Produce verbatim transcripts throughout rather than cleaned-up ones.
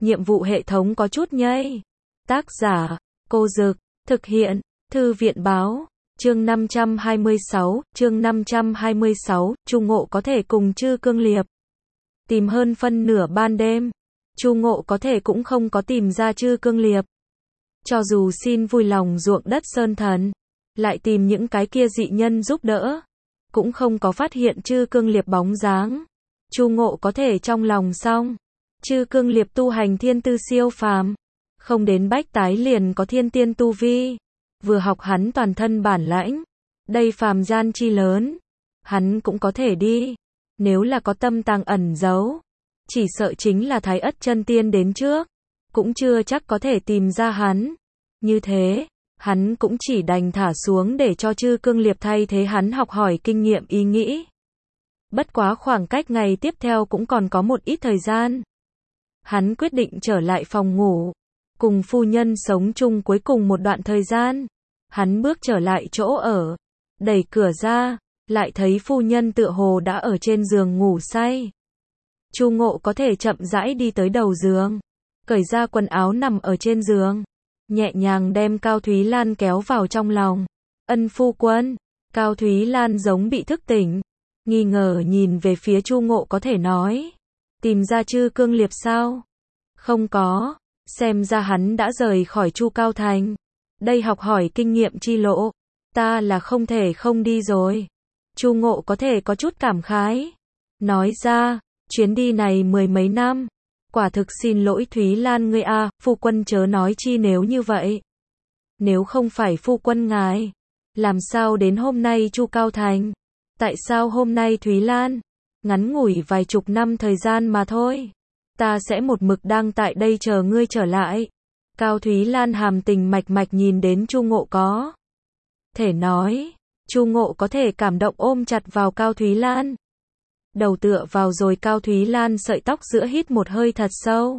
nhiệm vụ hệ thống có chút nhây. Tác giả, Cô Dực, thực hiện, Thư viện Báo. Chương năm trăm hai mươi sáu, chương năm trăm hai mươi sáu, Chu Ngộ có thể cùng Chư Cương Liệp tìm hơn phân nửa ban đêm. Chu Ngộ có thể cũng không có tìm ra Chư Cương Liệp. Cho dù xin vui lòng ruộng đất sơn thần, lại tìm những cái kia dị nhân giúp đỡ, cũng không có phát hiện Chư Cương Liệp bóng dáng. Chu Ngộ có thể trong lòng xong, Chư Cương Liệp tu hành thiên tư siêu phàm, không đến bách tái liền có thiên tiên tu vi, vừa học hắn toàn thân bản lãnh, đây phàm gian chi lớn, hắn cũng có thể đi. Nếu là có tâm tàng ẩn giấu, chỉ sợ chính là Thái Ất chân tiên đến trước, cũng chưa chắc có thể tìm ra hắn. Như thế, hắn cũng chỉ đành thả xuống để cho Chư Cương Liệp thay thế hắn học hỏi kinh nghiệm ý nghĩ. Bất quá khoảng cách ngày tiếp theo cũng còn có một ít thời gian. Hắn quyết định trở lại phòng ngủ, cùng phu nhân sống chung cuối cùng một đoạn thời gian. Hắn bước trở lại chỗ ở, đẩy cửa ra, lại thấy phu nhân tựa hồ đã ở trên giường ngủ say. Chu Ngộ có thể chậm rãi đi tới đầu giường, cởi ra quần áo nằm ở trên giường, nhẹ nhàng đem Cao Thúy Lan kéo vào trong lòng. Ân phu quân. Cao Thúy Lan giống bị thức tỉnh, nghi ngờ nhìn về phía Chu Ngộ có thể nói, tìm ra Chư Cương Liệp sao? Không có, xem ra hắn đã rời khỏi Chu Cao Thành. Đây học hỏi kinh nghiệm chi lộ, ta là không thể không đi rồi. Chu Ngộ có thể có chút cảm khái, nói ra, chuyến đi này mười mấy năm, quả thực xin lỗi Thúy Lan ngươi a, phu quân chớ nói chi nếu như vậy. Nếu không phải phu quân ngài, làm sao đến hôm nay Chu Cao Thành? Tại sao hôm nay Thúy Lan? Ngắn ngủi vài chục năm thời gian mà thôi. Ta sẽ một mực đang tại đây chờ ngươi trở lại. Cao Thúy Lan hàm tình mạch mạch nhìn đến Chu Ngộ có thể nói. Chu Ngộ có thể cảm động ôm chặt vào Cao Thúy Lan. Đầu tựa vào rồi Cao Thúy Lan sợi tóc giữa hít một hơi thật sâu.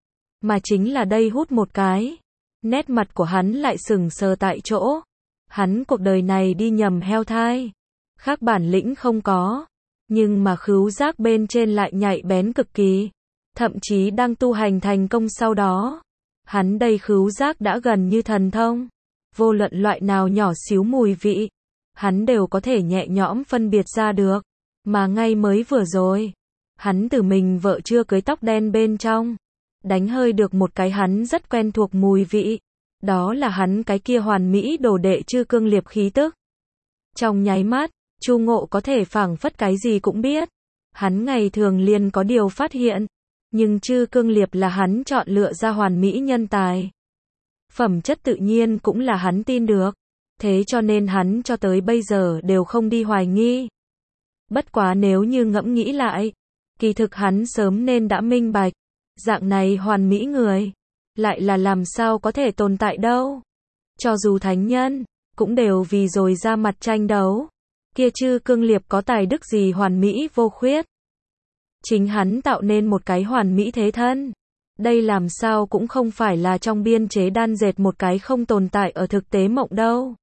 Mà chính là đây hút một cái, nét mặt của hắn lại sừng sờ tại chỗ. Hắn cuộc đời này đi nhầm heo thai, khác bản lĩnh không có, nhưng mà khứu giác bên trên lại nhạy bén cực kỳ. Thậm chí đang tu hành thành công sau đó, hắn đây khứu giác đã gần như thần thông. Vô luận loại nào nhỏ xíu mùi vị, hắn đều có thể nhẹ nhõm phân biệt ra được. Mà ngay mới vừa rồi, hắn từ mình vợ chưa cưới tóc đen bên trong, đánh hơi được một cái hắn rất quen thuộc mùi vị. Đó là hắn cái kia hoàn mỹ đồ đệ Chư Cương Liệp khí tức. Trong nháy mắt, Chu Ngộ có thể phảng phất cái gì cũng biết. Hắn ngày thường liền có điều phát hiện, nhưng Chư Cương Liệp là hắn chọn lựa ra hoàn mỹ nhân tài. Phẩm chất tự nhiên cũng là hắn tin được, thế cho nên hắn cho tới bây giờ đều không đi hoài nghi. Bất quá nếu như ngẫm nghĩ lại, kỳ thực hắn sớm nên đã minh bạch, dạng này hoàn mỹ người, lại là làm sao có thể tồn tại đâu. Cho dù thánh nhân, cũng đều vì rồi ra mặt tranh đấu. Kia Chư Cương Liệp có tài đức gì hoàn mỹ vô khuyết. Chính hắn tạo nên một cái hoàn mỹ thế thân. Đây làm sao cũng không phải là trong biên chế đan dệt một cái không tồn tại ở thực tế mộng đâu.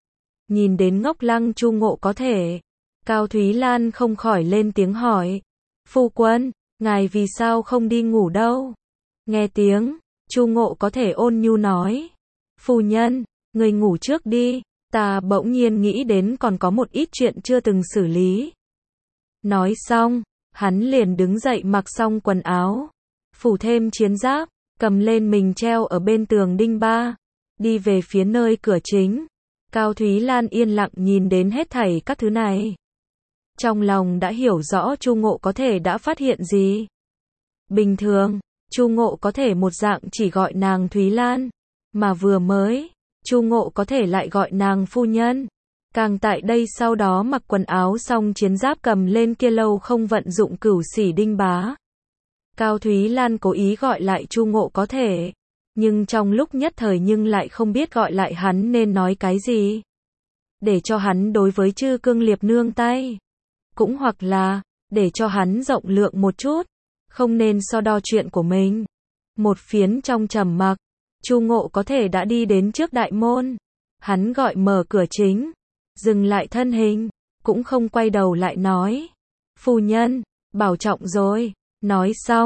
Nhìn đến ngốc lăng Chu Ngộ có thể, Cao Thúy Lan không khỏi lên tiếng hỏi. Phu quân, ngài vì sao không đi ngủ đâu? Nghe tiếng, Chu Ngộ có thể ôn nhu nói. Phu nhân, người ngủ trước đi, ta bỗng nhiên nghĩ đến còn có một ít chuyện chưa từng xử lý. Nói xong, hắn liền đứng dậy mặc xong quần áo, phủ thêm chiến giáp, cầm lên mình treo ở bên tường đinh ba, đi về phía nơi cửa chính. Cao Thúy Lan yên lặng nhìn đến hết thảy các thứ này. Trong lòng đã hiểu rõ Chu Ngộ có thể đã phát hiện gì. Bình thường, Chu Ngộ có thể một dạng chỉ gọi nàng Thúy Lan, mà vừa mới, Chu Ngộ có thể lại gọi nàng phu nhân. Càng tại đây sau đó mặc quần áo xong chiến giáp cầm lên kia lâu không vận dụng cửu xỉ đinh bá. Cao Thúy Lan cố ý gọi lại Chu Ngộ có thể, nhưng trong lúc nhất thời nhưng lại không biết gọi lại hắn nên nói cái gì. Để cho hắn đối với Chư Cương Liệp nương tay. Cũng hoặc là, để cho hắn rộng lượng một chút, không nên so đo chuyện của mình. Một phiến trong trầm mặc, Chu Ngộ có thể đã đi đến trước đại môn. Hắn gọi mở cửa chính, dừng lại thân hình, cũng không quay đầu lại nói. Phu nhân, bảo trọng rồi. Nói xong,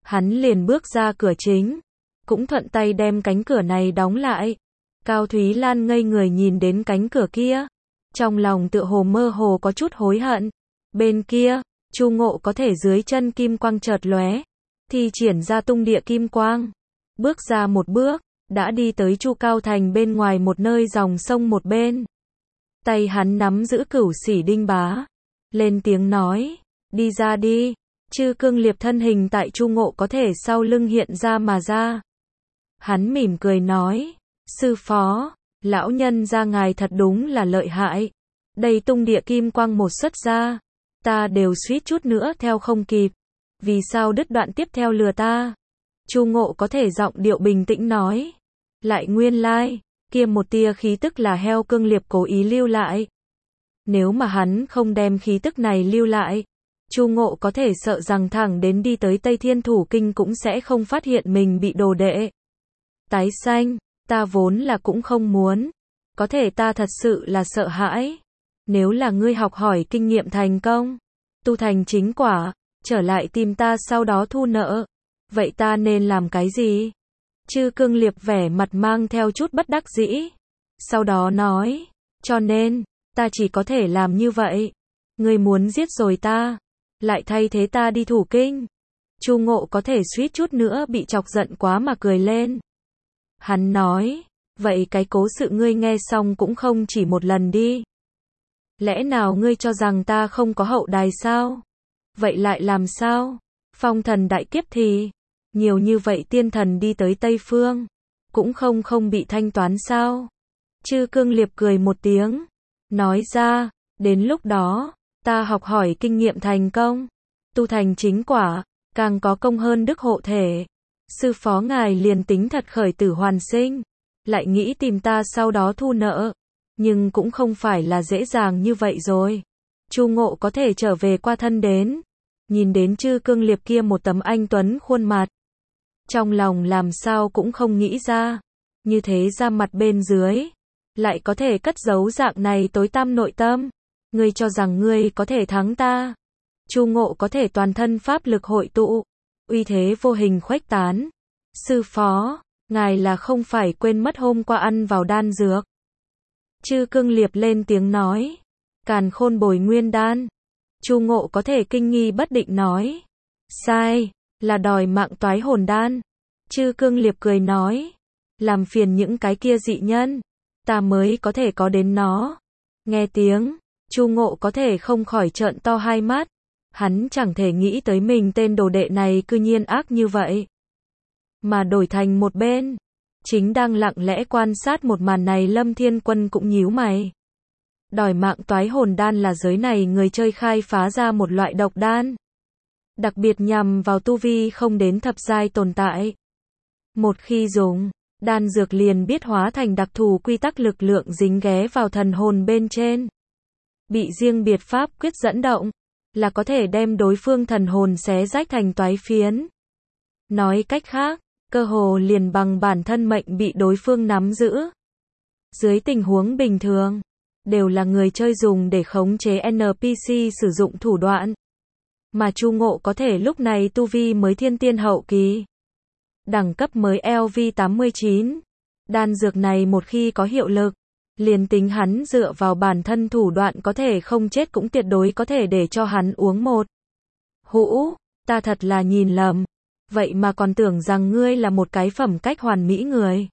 Hắn liền bước ra cửa chính, cũng thuận tay đem cánh cửa này đóng lại. Cao Thúy Lan ngây người nhìn đến cánh cửa kia, trong lòng tựa hồ mơ hồ có chút hối hận. Bên kia, Chu Ngộ có thể dưới chân kim quang chợt lóe, thi triển ra tung địa kim quang, bước ra một bước, đã đi tới Chu Cao Thành bên ngoài một nơi dòng sông một bên. Tay hắn nắm giữ Cửu Xỉ Đinh Bá, lên tiếng nói, đi ra đi. Chư Cương Liệp thân hình tại Chu Ngộ có thể sau lưng hiện ra mà ra. Hắn mỉm cười nói, sư phó, lão nhân gia ngài thật đúng là lợi hại. Đây tung địa kim quang một xuất ra, ta đều suýt chút nữa theo không kịp. Vì sao đứt đoạn tiếp theo lừa ta? Chu Ngộ có thể giọng điệu bình tĩnh nói, lại nguyên lai, kia một tia khí tức là heo Cương Liệp cố ý lưu lại. Nếu mà hắn không đem khí tức này lưu lại, Chu Ngộ có thể sợ rằng thẳng đến đi tới Tây Thiên Thủ Kinh cũng sẽ không phát hiện mình bị đồ đệ tái sanh. Ta vốn là cũng không muốn, có thể ta thật sự là sợ hãi. Nếu là ngươi học hỏi kinh nghiệm thành công, tu thành chính quả, trở lại tìm ta sau đó thu nợ, vậy ta nên làm cái gì? Chư Cương Liệp vẻ mặt mang theo chút bất đắc dĩ, sau đó nói, cho nên, ta chỉ có thể làm như vậy. Ngươi muốn giết rồi ta, lại thay thế ta đi thủ kinh. Chu Ngộ có thể suýt chút nữa bị chọc giận quá mà cười lên. Hắn nói, vậy cái cố sự ngươi nghe xong cũng không chỉ một lần đi. Lẽ nào ngươi cho rằng ta không có hậu đài sao? Vậy lại làm sao? Phong thần đại kiếp thì, nhiều như vậy tiên thần đi tới Tây Phương, cũng không không bị thanh toán sao? Chư Cương Liệp cười một tiếng, nói ra, đến lúc đó, ta học hỏi kinh nghiệm thành công, tu thành chính quả, càng có công hơn đức hộ thể. Sư phó ngài liền tính thật khởi tử hoàn sinh, lại nghĩ tìm ta sau đó thu nợ, nhưng cũng không phải là dễ dàng như vậy rồi. Chu Ngộ có thể trở về qua thân đến, nhìn đến Chư Cương Liệp kia một tấm anh tuấn khuôn mặt, trong lòng làm sao cũng không nghĩ ra, như thế ra mặt bên dưới, lại có thể cất giấu dạng này tối tăm nội tâm. Ngươi cho rằng ngươi có thể thắng ta? Chu Ngộ có thể toàn thân pháp lực hội tụ, uy thế vô hình khuếch tán. Sư phó, ngài là không phải quên mất hôm qua ăn vào đan dược? Chư Cương Liệp lên tiếng nói, Càn Khôn Bồi Nguyên Đan. Chu Ngộ có thể kinh nghi bất định nói, sai, là đòi mạng toái hồn đan. Chư Cương Liệp cười nói, làm phiền những cái kia dị nhân, ta mới có thể có đến nó. Nghe tiếng, Chu Ngộ có thể không khỏi trợn to hai mắt, hắn chẳng thể nghĩ tới mình tên đồ đệ này cư nhiên ác như vậy. Mà đổi thành một bên, chính đang lặng lẽ quan sát một màn này Lâm Thiên Quân cũng nhíu mày. Đòi mạng toái hồn đan là giới này người chơi khai phá ra một loại độc đan, đặc biệt nhằm vào tu vi không đến thập giai tồn tại. Một khi dùng, đan dược liền biết hóa thành đặc thù quy tắc lực lượng dính ghé vào thần hồn bên trên. Bị riêng biệt pháp quyết dẫn động, là có thể đem đối phương thần hồn xé rách thành toái phiến. Nói cách khác, cơ hồ liền bằng bản thân mệnh bị đối phương nắm giữ. Dưới tình huống bình thường, đều là người chơi dùng để khống chế en pê xê sử dụng thủ đoạn. Mà Chu Ngộ có thể lúc này tu vi mới thiên tiên hậu kỳ. Đẳng cấp mới L V tám mươi chín. Đan dược này một khi có hiệu lực, liền tính hắn dựa vào bản thân thủ đoạn có thể không chết cũng tuyệt đối có thể để cho hắn uống một hũ. Ta thật là nhìn lầm, vậy mà còn tưởng rằng ngươi là một cái phẩm cách hoàn mỹ người.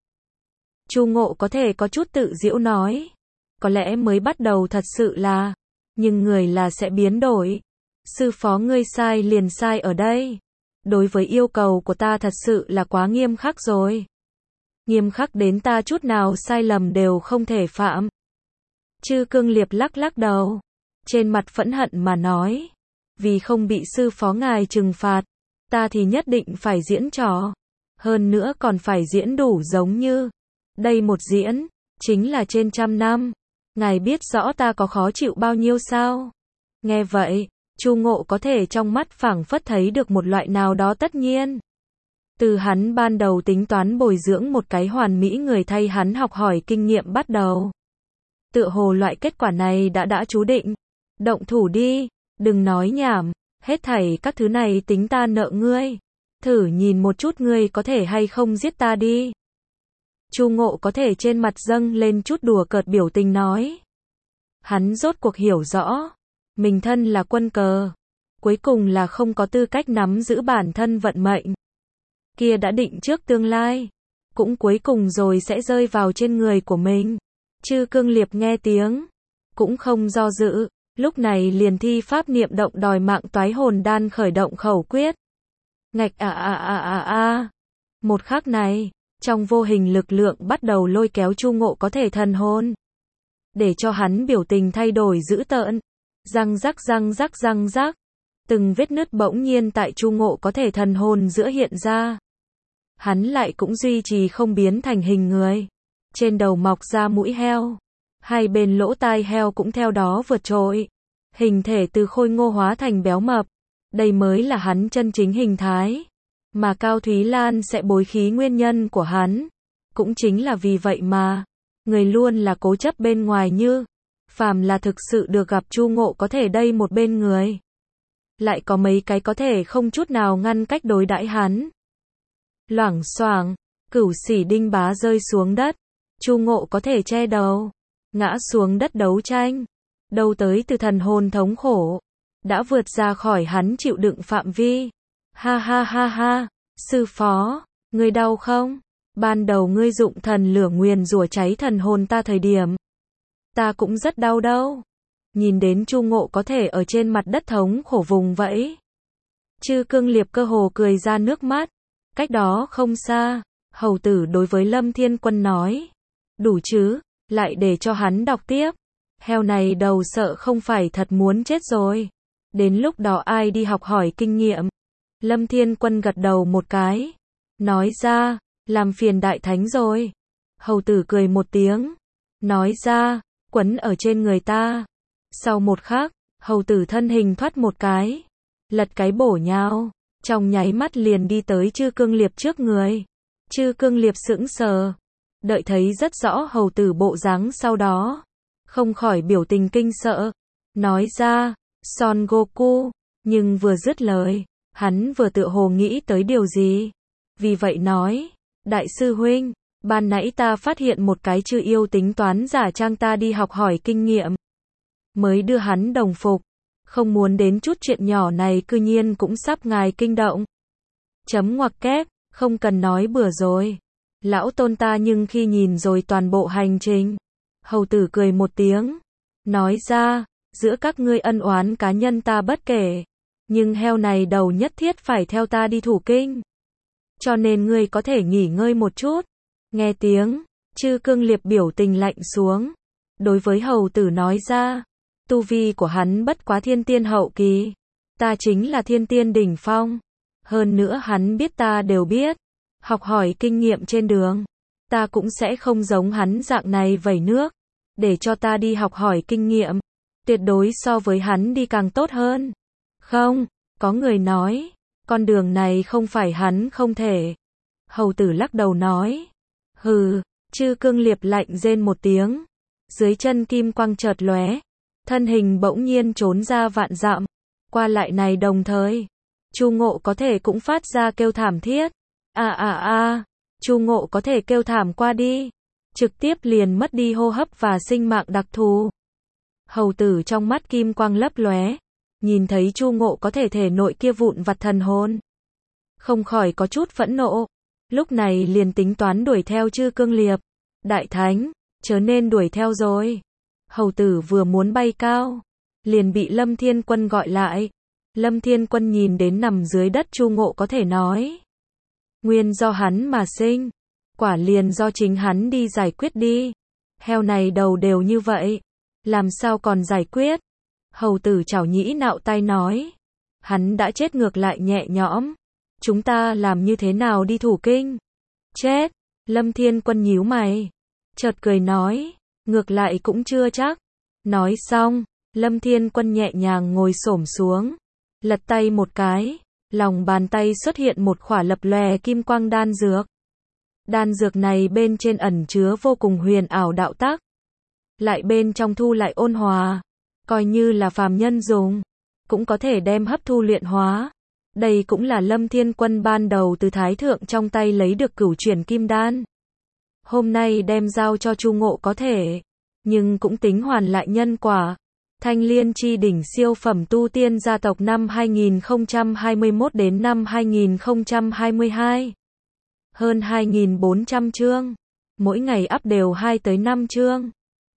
Chu Ngộ có thể có chút tự giễu nói, có lẽ mới bắt đầu thật sự là, nhưng người là sẽ biến đổi. Sư phó ngươi sai liền sai ở đây. Đối với yêu cầu của ta thật sự là quá nghiêm khắc rồi. Nghiêm khắc đến ta chút nào sai lầm đều không thể phạm. Chư Cương Liệp lắc lắc đầu, trên mặt phẫn hận mà nói, vì không bị sư phó ngài trừng phạt, ta thì nhất định phải diễn trò. Hơn nữa còn phải diễn đủ giống như đây một diễn, chính là trên trăm năm. Ngài biết rõ ta có khó chịu bao nhiêu sao? Nghe vậy, Chu Ngộ có thể trong mắt phảng phất thấy được một loại nào đó tất nhiên. Từ hắn ban đầu tính toán bồi dưỡng một cái hoàn mỹ người thay hắn học hỏi kinh nghiệm bắt đầu. Tựa hồ loại kết quả này đã đã chú định. Động thủ đi, đừng nói nhảm, hết thảy các thứ này tính ta nợ ngươi. thử nhìn một chút ngươi có thể hay không giết ta đi. Chu Ngộ có thể trên mặt dâng lên chút đùa cợt biểu tình nói. Hắn rốt cuộc hiểu rõ, mình thân là quân cờ, cuối cùng là không có tư cách nắm giữ bản thân vận mệnh. Kia đã định trước tương lai, cũng cuối cùng rồi sẽ rơi vào trên người của mình. Chư Cương Liệp nghe tiếng, cũng không do dự, lúc này liền thi pháp niệm động đòi mạng toái hồn đan khởi động khẩu quyết. Ngạch à à à à à. Một khắc này, trong vô hình lực lượng bắt đầu lôi kéo Chu Ngộ có thể thần hồn, để cho hắn biểu tình thay đổi dữ tợn. Răng rắc răng rắc răng rắc, từng vết nứt bỗng nhiên tại Chu Ngộ có thể thần hồn giữa hiện ra. Hắn lại cũng duy trì không biến thành hình người. Trên đầu mọc ra mũi heo, hai bên lỗ tai heo cũng theo đó vượt trội. Hình thể từ khôi ngô hóa thành béo mập. Đây mới là hắn chân chính hình thái. Mà Cao Thúy Lan sẽ bối khí nguyên nhân của hắn. Cũng chính là vì vậy mà, người luôn là cố chấp bên ngoài như, phàm là thực sự được gặp Chu Ngộ có thể đây một bên người. Lại có mấy cái có thể không chút nào ngăn cách đối đãi hắn. Loảng xoảng, cửu sỉ đinh bá rơi xuống đất. Chu Ngộ có thể che đầu, ngã xuống đất đấu tranh. Đâu tới từ thần hồn thống khổ, đã vượt ra khỏi hắn chịu đựng phạm vi. Ha ha ha ha, sư phó, ngươi đau không? Ban đầu ngươi dụng thần lửa nguyền rủa cháy thần hồn ta thời điểm, ta cũng rất đau đâu. Nhìn đến Chu Ngộ có thể ở trên mặt đất thống khổ vùng vẫy, Chư Cương Liệp cơ hồ cười ra nước mắt. Cách đó không xa, hầu tử đối với Lâm Thiên Quân nói. Đủ chứ, lại để cho hắn đọc tiếp. Heo này đầu sợ không phải thật muốn chết rồi. Đến lúc đó ai đi học hỏi kinh nghiệm. Lâm Thiên Quân gật đầu một cái, nói ra, làm phiền đại thánh rồi. Hầu tử cười một tiếng, nói ra, quấn ở trên người ta. Sau một khắc, hầu tử thân hình thoát một cái, lật cái bổ nhào, trong nháy mắt liền đi tới Chư Cương Liệp trước người. Chư Cương Liệp sững sờ, đợi thấy rất rõ hầu tử bộ dáng sau đó, không khỏi biểu tình kinh sợ, nói ra, Son Goku, nhưng vừa dứt lời, hắn vừa tựa hồ nghĩ tới điều gì, vì vậy nói, đại sư huynh, ban nãy ta phát hiện một cái chư yêu tính toán giả trang ta đi học hỏi kinh nghiệm, mới đưa hắn đồng phục, không muốn đến chút chuyện nhỏ này cư nhiên cũng sắp ngài kinh động. Chấm ngoặc kép, không cần nói bừa rồi. Lão tôn ta nhưng khi nhìn rồi toàn bộ hành trình. Hầu tử cười một tiếng, nói ra, giữa các ngươi ân oán cá nhân ta bất kể, nhưng heo này đầu nhất thiết phải theo ta đi thủ kinh. Cho nên ngươi có thể nghỉ ngơi một chút. Nghe tiếng, Chư Cương Liệp biểu tình lạnh xuống. Đối với hầu tử nói ra, tu vi của hắn bất quá thiên tiên hậu kỳ. Ta chính là thiên tiên đỉnh phong. Hơn nữa hắn biết ta đều biết. Học hỏi kinh nghiệm trên đường, ta cũng sẽ không giống hắn dạng này vẩy nước, để cho ta đi học hỏi kinh nghiệm. Tuyệt đối so với hắn đi càng tốt hơn. Không, có người nói, con đường này không phải hắn không thể. Hầu tử lắc đầu nói, hừ. Chư Cương Liệp lạnh rên một tiếng, dưới chân kim quang chợt lóe, thân hình bỗng nhiên trốn ra vạn dặm. Qua lại này đồng thời, Chu Ngộ có thể cũng phát ra kêu thảm thiết. À à à, Chu Ngộ có thể kêu thảm qua đi, trực tiếp liền mất đi hô hấp và sinh mạng đặc thù. Hầu tử trong mắt kim quang lấp lóe, nhìn thấy Chu Ngộ có thể thể nội kia vụn vặt thần hồn, không khỏi có chút phẫn nộ, lúc này liền tính toán đuổi theo Chư Cương Liệp. Đại thánh, chớ nên đuổi theo rồi. Hầu tử vừa muốn bay cao, liền bị Lâm Thiên Quân gọi lại. Lâm Thiên Quân nhìn đến nằm dưới đất Chu Ngộ có thể nói, nguyên do hắn mà sinh, quả liền do chính hắn đi giải quyết đi. Heo này đầu đều như vậy, làm sao còn giải quyết? Hầu tử chảo nhĩ nạo tay nói, hắn đã chết ngược lại nhẹ nhõm, chúng ta làm như thế nào đi thủ kinh? Chết. Lâm Thiên Quân nhíu mày, chợt cười nói, ngược lại cũng chưa chắc. Nói xong, Lâm Thiên Quân nhẹ nhàng ngồi xổm xuống, lật tay một cái, lòng bàn tay xuất hiện một khỏa lập lòe kim quang đan dược. Đan dược này bên trên ẩn chứa vô cùng huyền ảo đạo tắc, lại bên trong thu lại ôn hòa, coi như là phàm nhân dùng, cũng có thể đem hấp thu luyện hóa. Đây cũng là Lâm Thiên Quân ban đầu từ Thái Thượng trong tay lấy được cửu chuyển kim đan. Hôm nay đem giao cho Chu Ngộ có thể, nhưng cũng tính hoàn lại nhân quả. Thanh Liên chi đỉnh siêu phẩm tu tiên gia tộc năm hai nghìn không trăm hai mươi mốt đến năm hai nghìn không trăm hai mươi hai. Hơn hai nghìn bốn trăm chương. Mỗi ngày up đều hai tới năm chương.